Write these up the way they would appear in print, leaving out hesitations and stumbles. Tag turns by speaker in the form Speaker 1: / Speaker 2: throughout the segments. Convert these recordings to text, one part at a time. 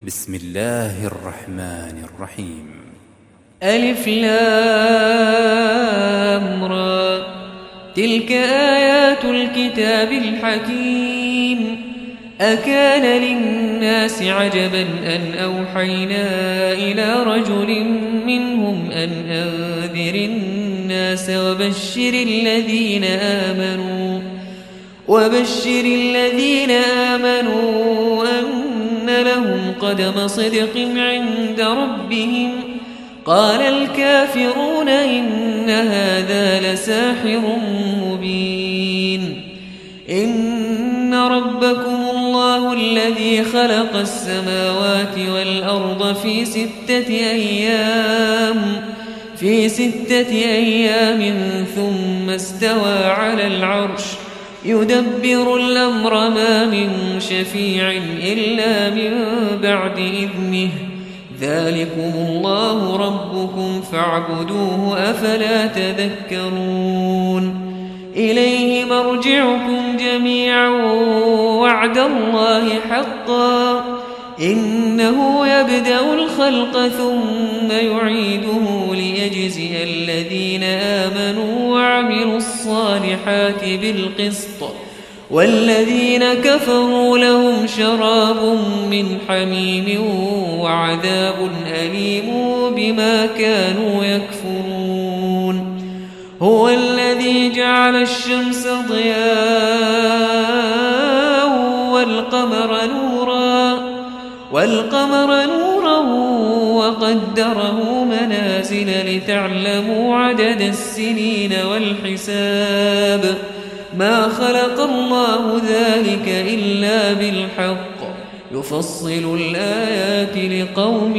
Speaker 1: بسم الله الرحمن الرحيم.
Speaker 2: ألف لام را، تلك آيات الكتاب الحكيم. أكان للناس عجبا أن أوحينا إلى رجل منهم أن أنذر الناس وبشر الذين آمنوا أن لهم قدم صدق عند ربهم. قال الكافرون إن هذا لساحر مبين. إن ربكم الله الذي خلق السماوات والأرض في 6 أيام ثم استوى على العرش يدبر الأمر ما من شفيع إلا من بعد إذنه. ذلكم الله ربكم فاعبدوه أفلا تذكرون. إليه مرجعكم جميعا وعد الله حقا إنه يبدأ الخلق ثم يعيده ليجزي الذين آمنوا وعملوا الصالحات بالقسط والذين كفروا لهم شراب من حميم وعذاب أليم بما كانوا يكفرون. هو الذي جعل الشمس ضياء والقمر نورا وقدره منازل لتعلموا عدد السنين والحساب. ما خلق الله ذلك إلا بالحق يفصل الآيات لقوم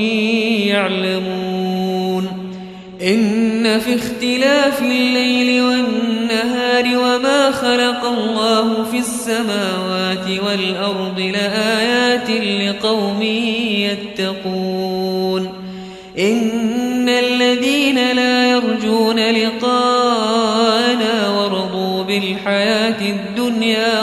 Speaker 2: يعلمون. إن في اختلاف الليل والنهار وما خلق الله في السماوات والأرض لآيات لقوم يتقون. إن الذين لا يرجون لقاءنا ورضوا بالحياة الدنيا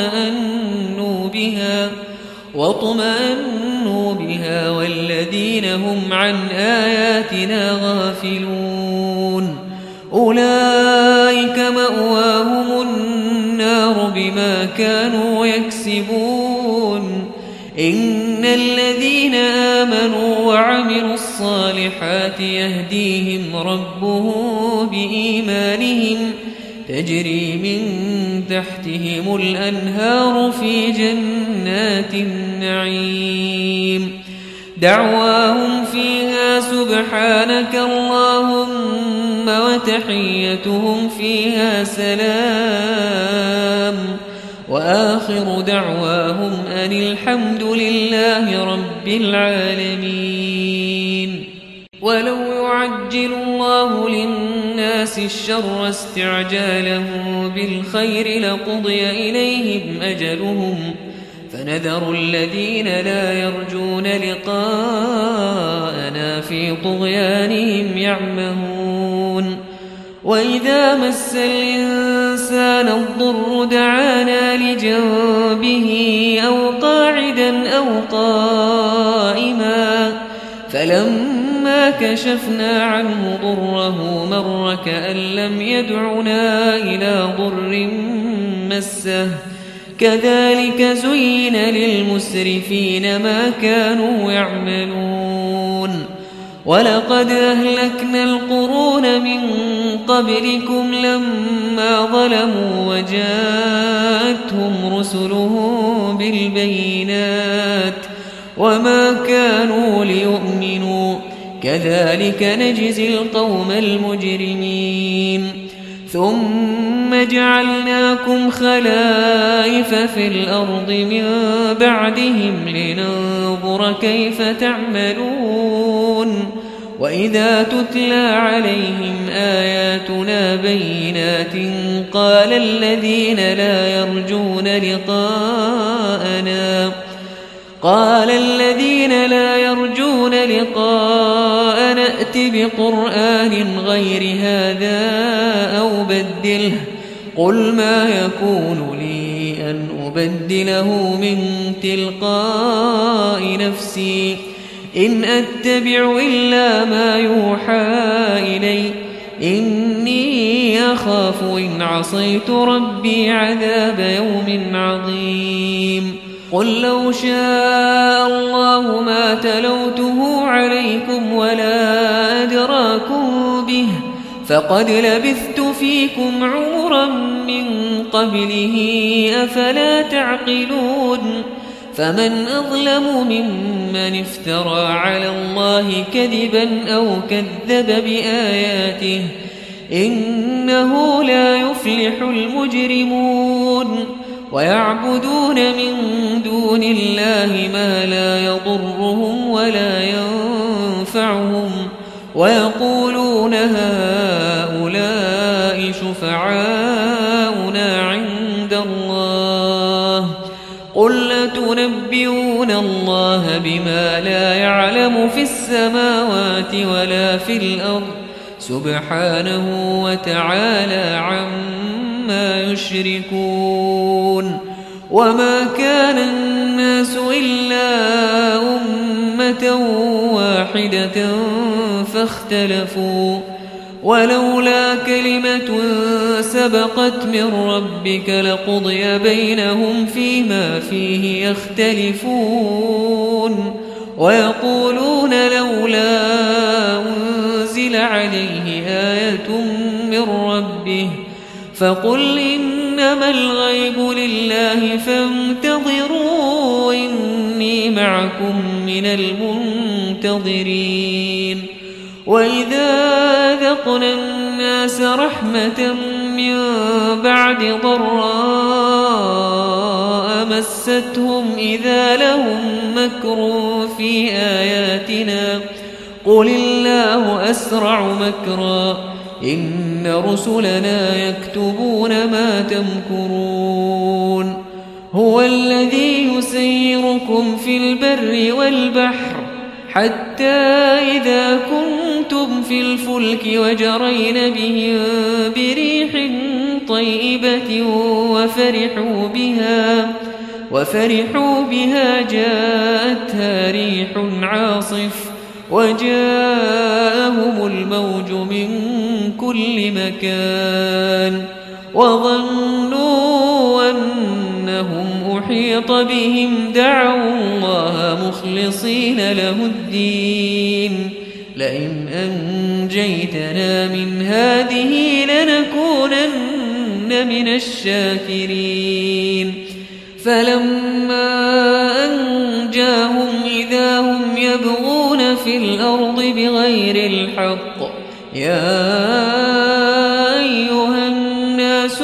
Speaker 2: واطمأنوا بها والذين هم عن آياتنا غافلون أولئك مأواهم النار بما كانوا يكسبون. إن الذين آمنوا وعملوا الصالحات يهديهم ربهم بإيمانهم تجري من تحتهم الأنهار في جنات النعيم. دعواهم فيها سبحانك اللهم وتحيتهم فيها سلام وآخر دعواهم أن الحمد لله رب العالمين. ولو يعجل الله للناس الشر استعجاله بالخير لقضي إليهم أجلهم فنذر الذين لا يرجون لقاءنا في طغيانهم يعمهون. وإذا مس الإنسان الضر دعانا لجنبه أو قاعدا أو قائما فلما كشفنا عنه ضره مر كأن لم يدعنا إلى ضر مسه. كذلك زين للمسرفين ما كانوا يعملون. ولقد أهلكنا القرون من قبلكم لما ظلموا وجاءتهم رسلهم بالبينات وما كانوا ليؤمنوا. كذلك نجزي القوم المجرمين. ثم جعلناكم خلائف في الأرض من بعدهم لننظر كيف تعملون. وإذا تتلى عليهم آياتنا بينات قال الذين لا يرجون لقاءنا ائت بقرآن غير هذا أو بدله قل ما يكون لي أن أبدله من تلقاء نفسي إن أتبع إلا ما يوحى إلي إني أخاف إن عصيت ربي عذاب يوم عظيم قل لو شاء الله ما تلوته عليكم ولا أدراكم به فقد لبثت فيكم عمرا من قبله أفلا تعقلون فمن أظلم ممن افترى على الله كذبا أو كذب بآياته إنه لا يفلح المجرمون ويعبدون من دون الله ما لا يضرهم ولا ينفعهم ويقولون هؤلاء شفعاؤنا عند الله قل أتنبئون الله بما لا يعلم في السماوات ولا في الأرض سبحانه وتعالى عما يشركون وما كان الناس إلا أمة واحدة فاختلفوا ولولا كلمة سبقت من ربك لقضي بينهم فيما فيه يختلفون ويقولون لولا أنزل عليه آية من ربه فقل إنما الغيب لله فانتظروا إني معكم من المنتظرين وإذا ذقنا الناس رحمة من بعد ضراء مستهم إذا لهم مكر في آياتنا قل الله أسرع مكرا إن رسلنا يكتبون ما تمكرون هو الذي يسيركم في البر والبحر حتى إذا كنتم في الفلك وجرين بهم بريح طيبة وفرحوا بها جاءتها ريح عاصف وجاءهم الموج من كل مكان وظنوا أنهم أحيط بهم دعوا الله مخلصين له الدين لئن أنجيتنا من هذه لنكونن من الشاكرين فلما أنجاهم إذا هم يبغون في الأرض بغير الحق يا أيها الناس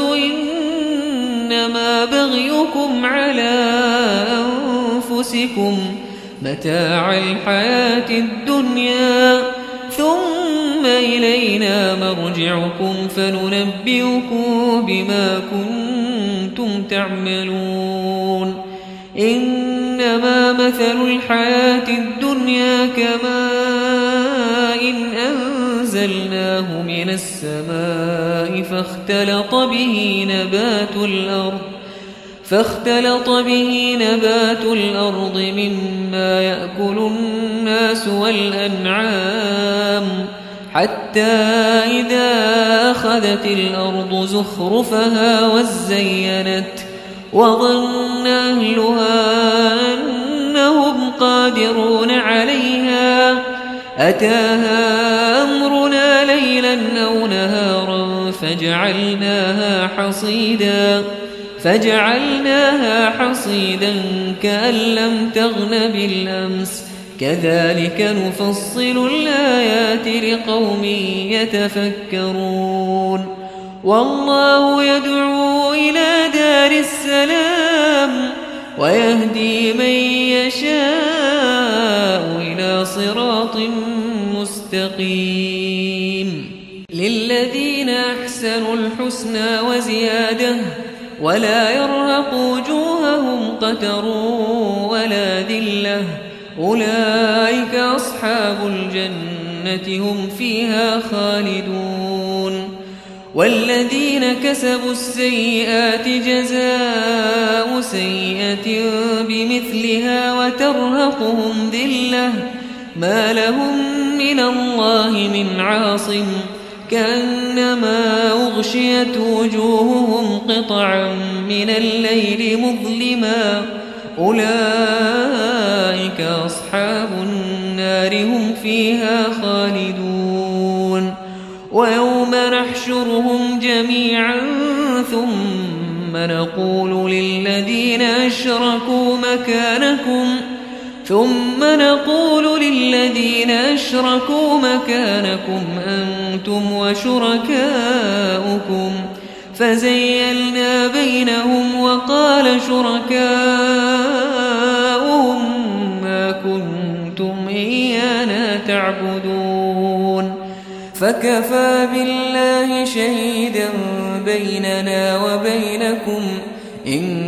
Speaker 2: إنما بغيكم على أنفسكم متاع الحياة الدنيا ثم إلينا مرجعكم فننبئكم بما كنتم تعملون إنما مثل الحياة الدنيا كماء أنزلناه من السماء فاختلط به نبات الأرض مما يأكل الناس والأنعام حتى إذا أخذت الأرض زخرفها وزينت وظن أهلها أنهم قادرون عليها أتاها أمرنا ليلا أو نهارا فجعلناها حصيدا كأن لم تغن بالأمس كذلك نفصل الآيات لقوم يتفكرون والله يدعو إلى دار السلام ويهدي من يشاء إلى صراط مستقيم للذين أحسنوا الحسنى وزيادة ولا يرهق وجوههم قتر ولا ذلة أولئك أصحاب الجنة هم فيها خالدون والذين كسبوا السيئات جزاء سيئة بمثلها وترهقهم ذلة ما لهم من الله من عاصم كأنما أغشيت وجوههم قطعا من الليل مظلما أولئك أصحاب النار هم فيها خالدون ويوم نحشرهم جميعا ثم نقول للذين أشركوا مكانكم أنتم وشركاؤكم فزيلنا بينهم وقال شركاؤهم ما كنتم إيانا تعبدون فكفى بالله شهيدا بيننا وبينكم إن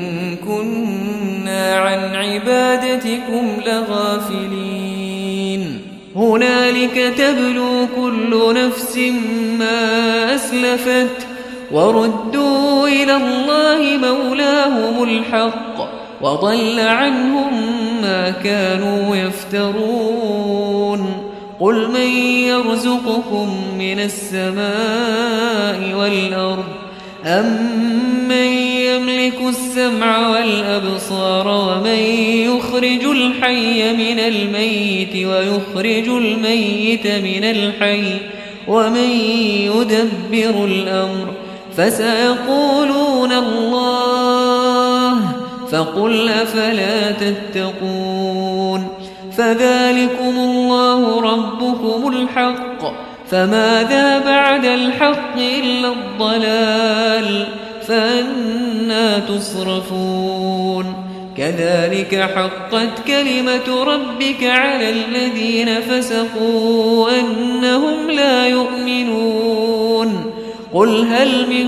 Speaker 2: كنا عن عبادتكم لغافلين هنالك تبلو كل نفس ما أسلفت وردوا إلى الله مولاهم الحق وضل عنهم ما كانوا يفترون قل من يرزقكم من السماء والأرض أمن يملك السمع والأبصار ومن يخرج الحي من الميت ويخرج الميت من الحي ومن يدبر الأمر فسيقولون الله فقل أفلا تتقون فذلكم الله ربكم الحق فماذا بعد الحق إلا الضلال فأنى تصرفون كذلك حقت كلمة ربك على الذين فسقوا أنهم لا يؤمنون قل هل من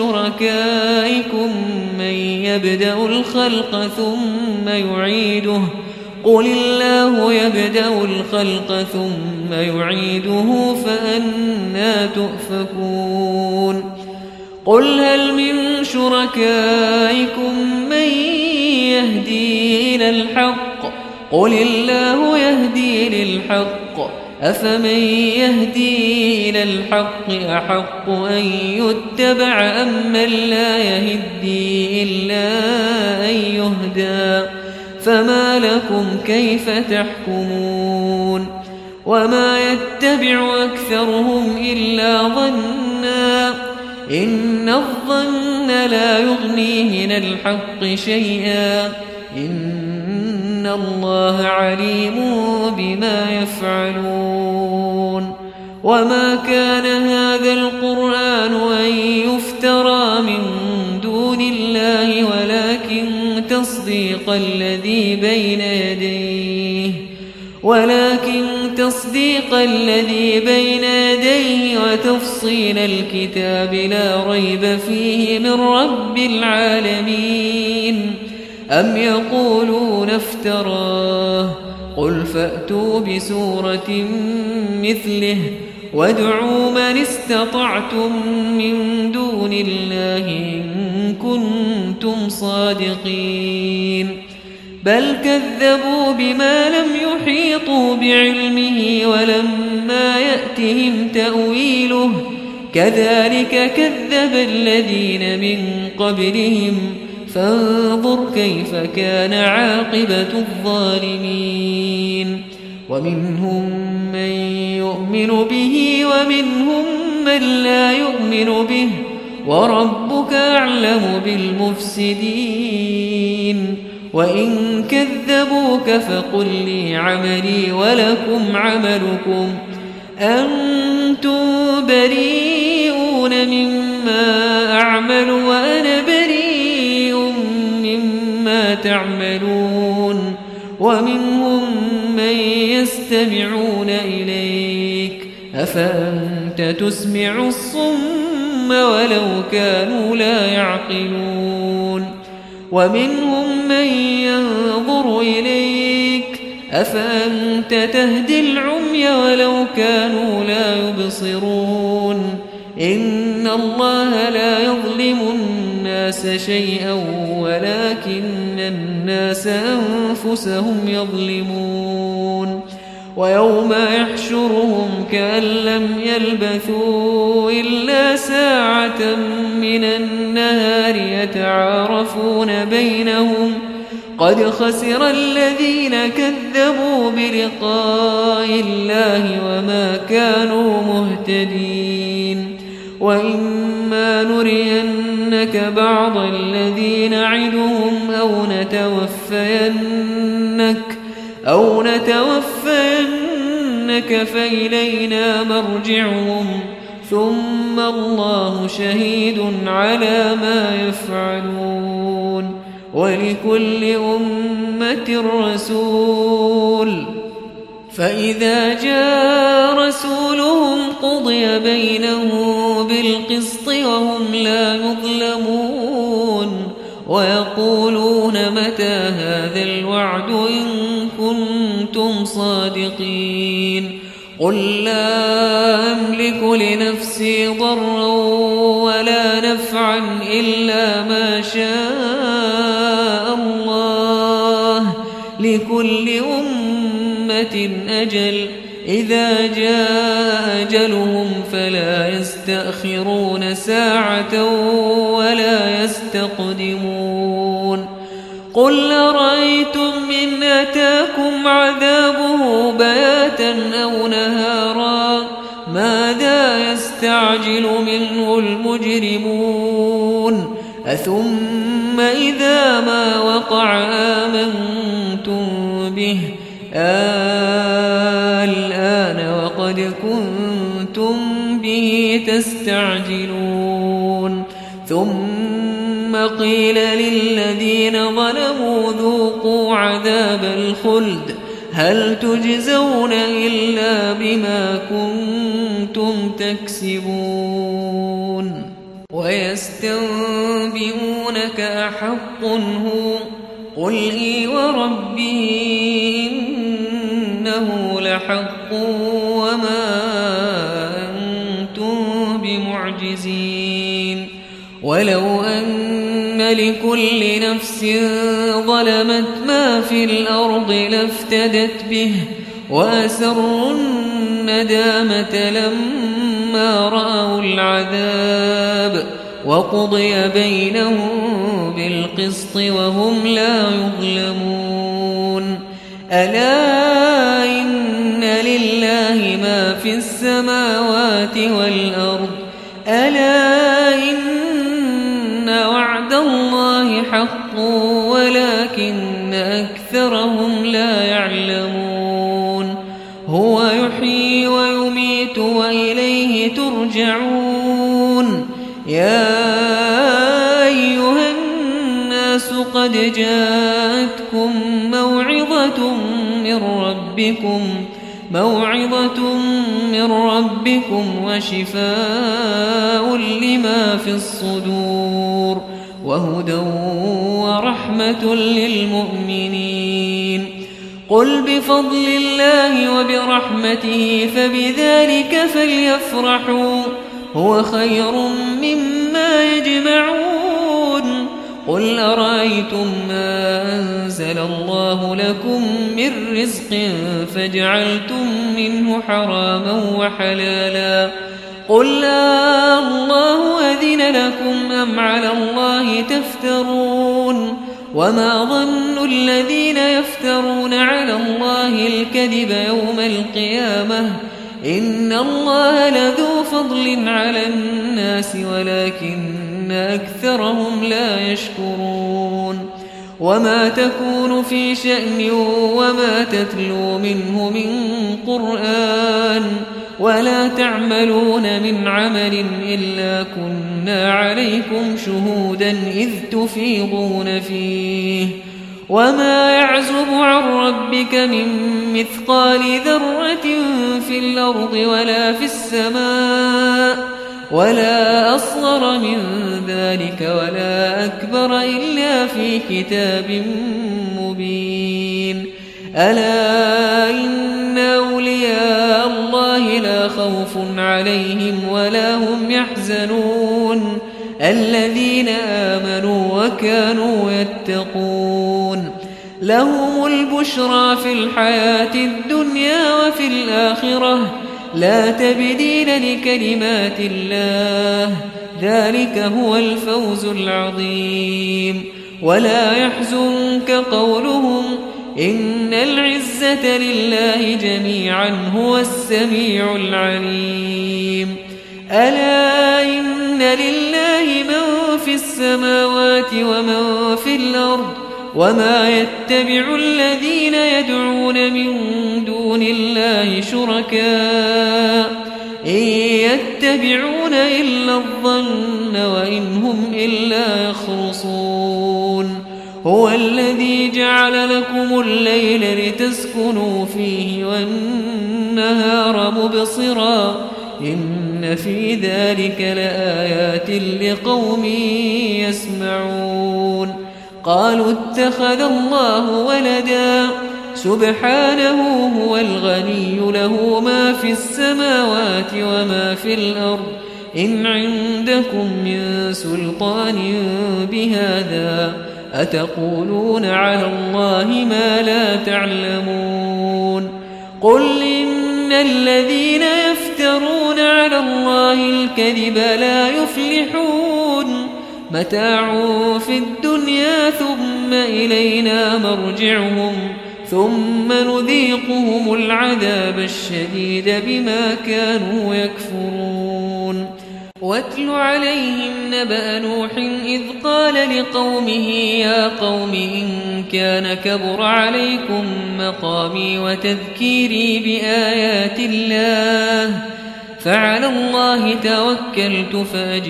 Speaker 2: شركائكم من يبدأ الخلق ثم يعيده قل الله يبدأ الخلق ثم يعيده فأنى تؤفكون قل هل من شركائكم من يهدي إلى الحق قل الله يهدي للحق أفمن يهدي إلى الحق أحق أن يتبع أم من لا يهدي إلا أن يهدى فما لكم كيف تحكمون وما يتبع أكثرهم إلا ظنا إن الظن لا يغني من الحق شيئا إن الله عليم بما يفعلون وما كان هذا القرآن أن يفترى من دون الله ولكن تصديق الذي بين يديه وتفصيل الكتاب لا ريب فيه من رب العالمين أم يقولون افتراه قل فأتوا بسورة مثله وادعوا من استطعتم من دون الله إن كنتم صادقين بل كذبوا بما لم يحيطوا بعلمه ولما يأتهم تأويله كذلك كذب الذين من قبلهم فانظر كيف كان عاقبة الظالمين ومنهم من يؤمن به ومنهم من لا يؤمن به وربك أعلم بالمفسدين وإن كذبوك فقل لي عملي ولكم عملكم أنتم بريئون مما أعمل وأنا بريء مما تعملون ومنهم من يستمعون إليك أفأنت تسمع الصم ولو كانوا لا يعقلون ومنهم من ينظر إليك أفأنت تهدي العمي ولو كانوا لا يبصرون إن الله لا يظلم الناس شيئا ولكن الناس أنفسهم يظلمون ويوم يحشرهم كأن لم يلبثوا إلا ساعة من النهار يتعارفون بينهم قد خسر الذين كذبوا بلقاء الله وما كانوا مهتدين وإما نرينك بعض الذي نعدهم أو نتوفينك فإلينا مرجعهم ثم الله شهيد على ما يفعلون ولكل أمة رسول فإذا جاء رسولهم قضي بينهم بالقسط وهم لا يظلمون ويقولون متى هذا الوعد إن كنتم صادقين قل لا أملك لنفسي ضرا ولا نفعا إلا ما شاء الله لكل أمة أجل إذا جاء أجلهم فلا يستأخرون ساعة ولا يستقدمون قل أرأيتم إن أتاكم عذابه بياتا أو نهارا ماذا يستعجل منه المجرمون أثم إذا ما وقع آمنتم به الآن وقد كنتم به تستعجلون ثم قيل للذين ظلموا ذوقوا عذاب الخلد هل تجزون إلا بما كنتم تكسبون ويستنبئونك أحق هو قل إي وربي إنه لحق وما أنتم بمعجزين ولو أن لكل نفس ظلمت ما في الأرض لافتدت به وأسروا الندامة لما رأوا العذاب وقضي بينهم بالقسط وهم لا يظلمون ألا إن لله ما في السماوات والأرض ألا إن وعد الله حق ولكن أكثرهم لا يعلمون هو يحيي ويميت وإليه ترجعون يا أيها الناس قد جاءتكم موعظة من ربكم وشفاء لما في الصدور وهدى ورحمة للمؤمنين قل بفضل الله وبرحمته فبذلك فليفرحوا هو خير مما يجمعون قل أرأيتم ما أنزل الله لكم من رزق فجعلتم منه حراما وحلالا قل الله أذن لكم أم على الله تفترون وما ظن الذين يفترون على الله الكذب يوم القيامة إن الله لذو فضل على الناس ولكن أكثرهم لا يشكرون وما تكون في شأن وما تتلو منه من قرآن ولا تعملون من عمل إلا كنا عليكم شهودا إذ تفيضون فيه وما يعزب عن ربك من مثقال ذرة في الأرض ولا في السماء ولا أصغر من ذلك ولا أكبر إلا في كتاب مبين ألا إن أولياء الله لا خوف عليهم ولا هم يحزنون يحزنون الذين آمنوا وكانوا يتقون لهم البشرى في الحياة الدنيا وفي الآخرة لا تبديل لكلمات الله ذلك هو الفوز العظيم ولا يحزنك قولهم إن العزة لله جميعا هو السميع العليم ألا إن لله من في السماوات ومن في الأرض وما يتبع الذين يدعون من دون الله شركاء إن يتبعون إلا الظن وإن هم إلا يخرصون هو الذي جعل لكم الليل لتسكنوا فيه والنهار مبصرا إن في ذلك لآيات لقوم يسمعون قالوا اتخذ الله ولدا سبحانه هو الغني له ما في السماوات وما في الأرض إن عندكم من سلطان بهذا أتقولون على الله ما لا تعلمون قل إن الذين يفترون على الله الكذب لا يفلحون متاع في الدنيا ثم إلينا مرجعهم ثم نذيقهم العذاب الشديد بما كانوا يكفرون واتل عليهم نبأ نوح إذ قال لقومه يا قوم إن كان كبر عليكم مقامي وتذكيري بآيات الله فعلى الله توكلت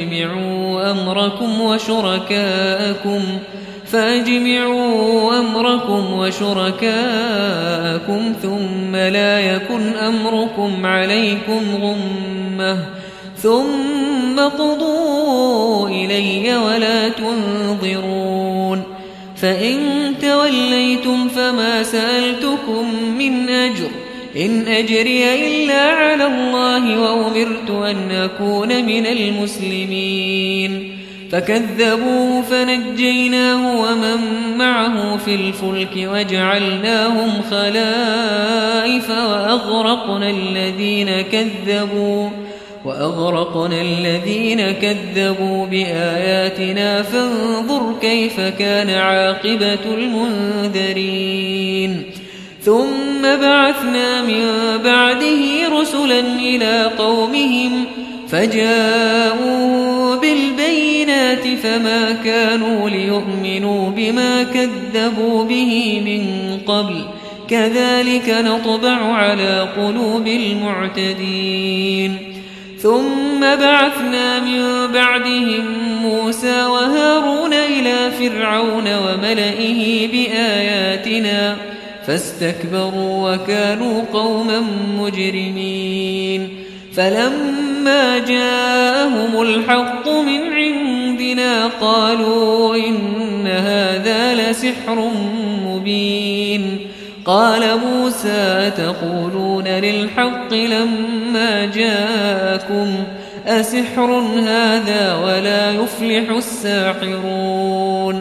Speaker 2: فأجمعوا أمركم وشركاءكم ثم لا يكن أمركم عليكم غمة ثم قضوا إلي ولا تنظرون فإن توليتم فما سألتكم من أجر إن أجري إلا على الله وأمرت أن أكون من المسلمين فكذبوه فنجيناه ومن معه في الفلك وجعلناهم خلائف وأغرقنا الذين كذبوا بآياتنا فانظر كيف كان عاقبة المنذرين ثم بعثنا من بعده رسلا إلى قومهم فجاءوا بالبينات فما كانوا ليؤمنوا بما كذبوا به من قبل كذلك نطبع على قلوب المعتدين ثم بعثنا من بعدهم موسى وهارون إلى فرعون وملئه بآياتنا فاستكبروا وكانوا قوما مجرمين فلما جاءهم الحق من عندنا قالوا إن هذا لسحر مبين قال موسى تقولون للحق لما جاءكم أسحر هذا ولا يفلح الساحرون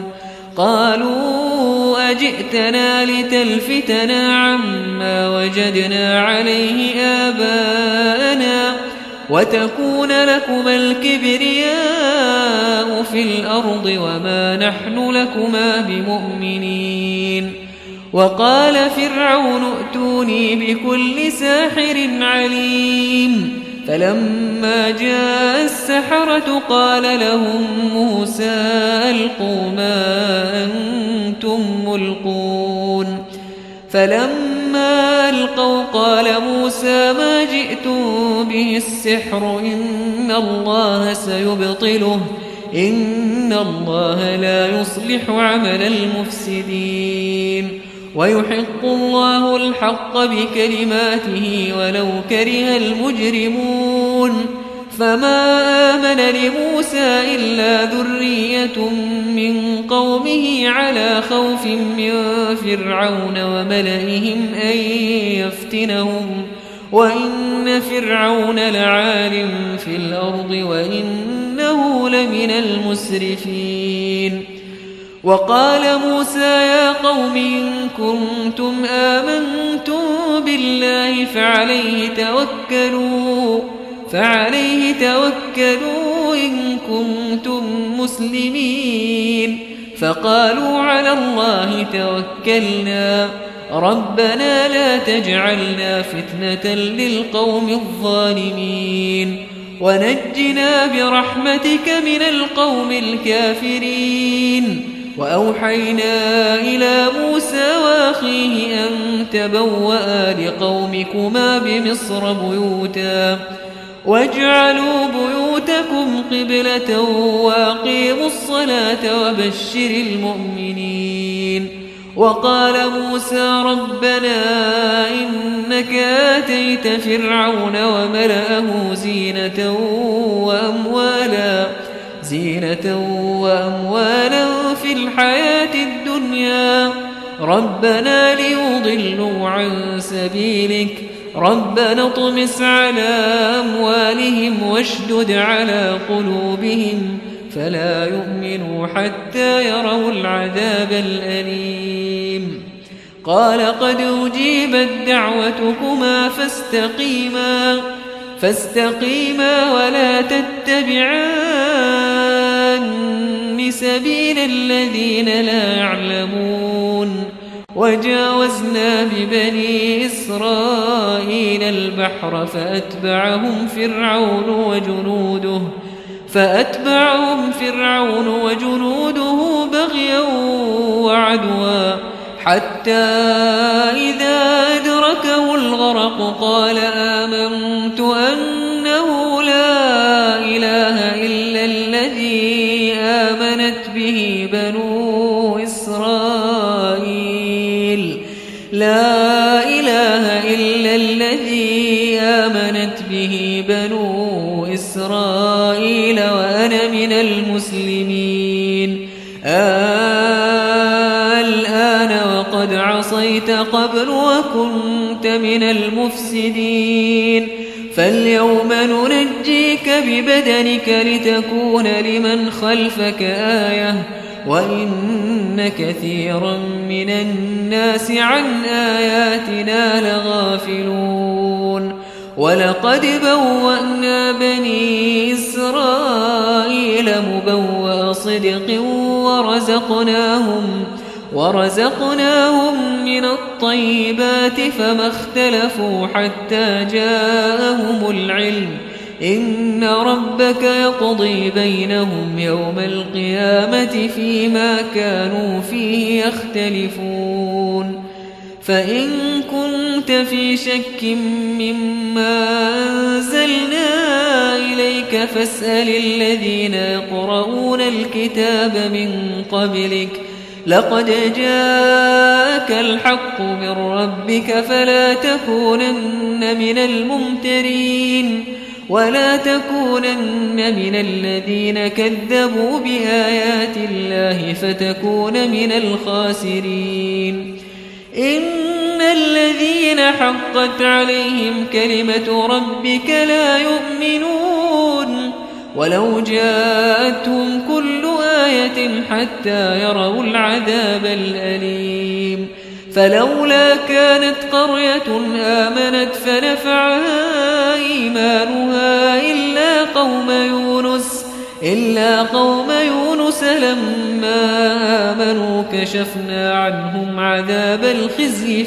Speaker 2: قالوا أجئتنا لتلفتنا عما وجدنا عليه آباءنا وتكون لكما الكبرياء في الأرض وما نحن لكما بمؤمنين وقال فرعون ائتوني بكل ساحر عليم فلما جاء السحرة قال لهم موسى ألقوا ما أنتم ملقون فلما ألقوا قال موسى ما جئتم به السحر إن الله سيبطله إن الله لا يصلح عمل المفسدين ويحق الله الحق بكلماته ولو كره المجرمون فما آمن لموسى إلا ذرية من قومه على خوف من فرعون وملئهم أن يفتنهم وإن فرعون لعال في الأرض وإنه لمن المسرفين وقال موسى يا قوم إن كنتم آمنتم بالله فعليه توكلوا إن كنتم مسلمين فقالوا على الله توكلنا ربنا لا تجعلنا فتنة للقوم الظالمين ونجنا برحمتك من القوم الكافرين وأوحينا إلى موسى وأخيه أن تبوأ لقومكما بمصر بيوتا واجعلوا بيوتكم قبلة وأقيموا الصلاة وبشر المؤمنين وقال موسى ربنا إنك آتيت فرعون وملأه زينة وأموالا في الحياة الدنيا ربنا ليضلوا عن سبيلك ربنا اطمس على أموالهم واشدد على قلوبهم فلا يؤمنوا حتى يروا العذاب الأليم قال قد أجيبت دعوتكما فاستقيما ولا تتبعان سبيل الذين لا يعلمون وجاوزنا ببني إسرائيل البحر فأتبعهم فرعون وجنوده بغيا وعدوا حتى إذا أدركه الغرق قال آمنت أنه لا إله إلا الذي آمنت به بنو إسرائيل وأنا من المسلمين الآن وقد عصيت قبل وكنت من المفسدين فاليوم ننجيك ببدنك لتكون لمن خلفك آية وإن كثيرا من الناس عن آياتنا لغافلون ولقد بوأنا بني إسرائيل مبوأ صدق ورزقناهم من الطيبات فما اختلفوا حتى جاءهم العلم إن ربك يقضي بينهم يوم القيامة فيما كانوا فيه يختلفون فإن كنت في شك مما أنزلنا إليك فاسأل الذين يقرؤون الكتاب من قبلك لقد جاءك الحق من ربك فلا تكونن من الممترين ولا تكونن من الذين كذبوا بآيات الله فتكون من الخاسرين إن الذين حقت عليهم كلمة ربك لا يؤمنون ولو جاءتهم كل آية حتى يروا العذاب الأليم فلولا كانت قرية آمنت فنفعها إيمانها إلا قوم يونس لما آمنوا كشفنا عنهم عذاب الخزي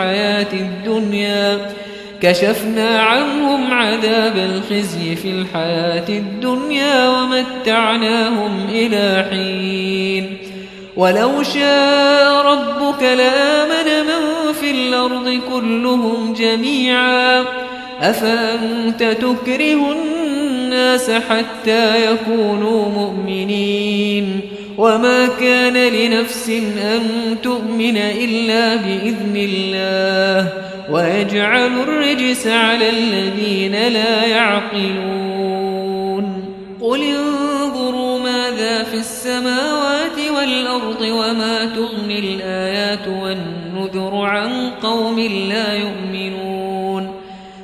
Speaker 2: في الحياة الدنيا ومتعناهم إلى حين ولو شاء ربك لآمن من في الأرض كلهم جميعا أفأنت تكره الناس حتى يكونوا مؤمنين وما كان لنفس أن تؤمن إلا بإذن الله ويجعل الرجس على الذين لا يعقلون قل انظروا ماذا في السماوات والأرض وما تغني الآيات والنذر عن قوم لا يؤمنون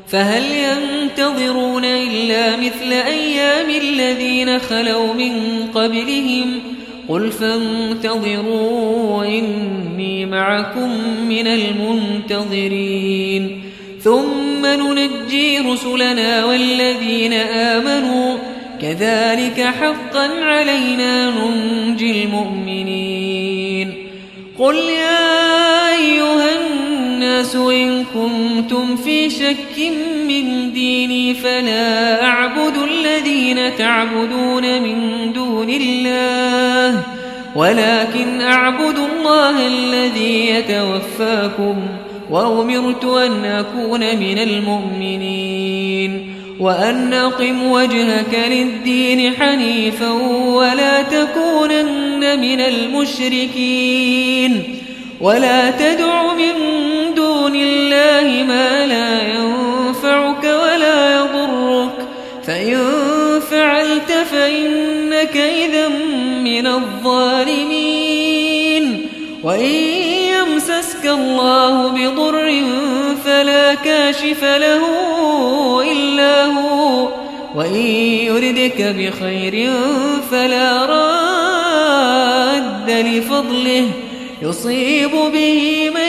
Speaker 2: فهل ينتظرون إلا مثل أيام الذين خلوا من قبلهم قل فانتظروا إني معكم من المنتظرين ثم ننجي رسلنا والذين آمنوا كذلك حقا علينا ننجي المؤمنين قل يا أيها الناس إن كنتم في شك من ديني فلا أعبد الذين تعبدون من دون الله ولكن أعبد الله الذي يتوفاكم وأمرت أن أكون من المؤمنين وأن أقم وجهك للدين حنيفا ولا تكونن من المشركين ولا تدع من دون الله ما لا ينفعك ولا يضرك فإن فعلت فإنك إذا من الظالمين وإن يمسسك الله بضر فلا كاشف له إلا هو وإن يردك بخير فلا راد لفضله يصيب به من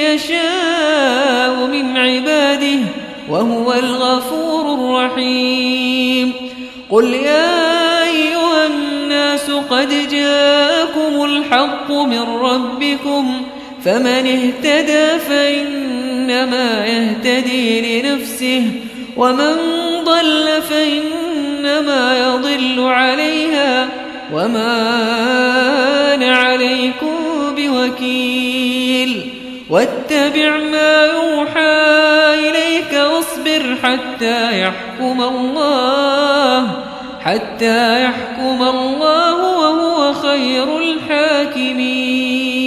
Speaker 2: يشاء من عباده وهو الغفور الرحيم قل يا أيها الناس قد جاءكم الحق من ربكم فمن اهتدى فإنما يهتدي لنفسه ومن ضل فإنما يضل عليها وما أنا عليكم بوكيل واتبع ما يوحى إليك واصبر حتى يحكم الله وهو خير الحاكمين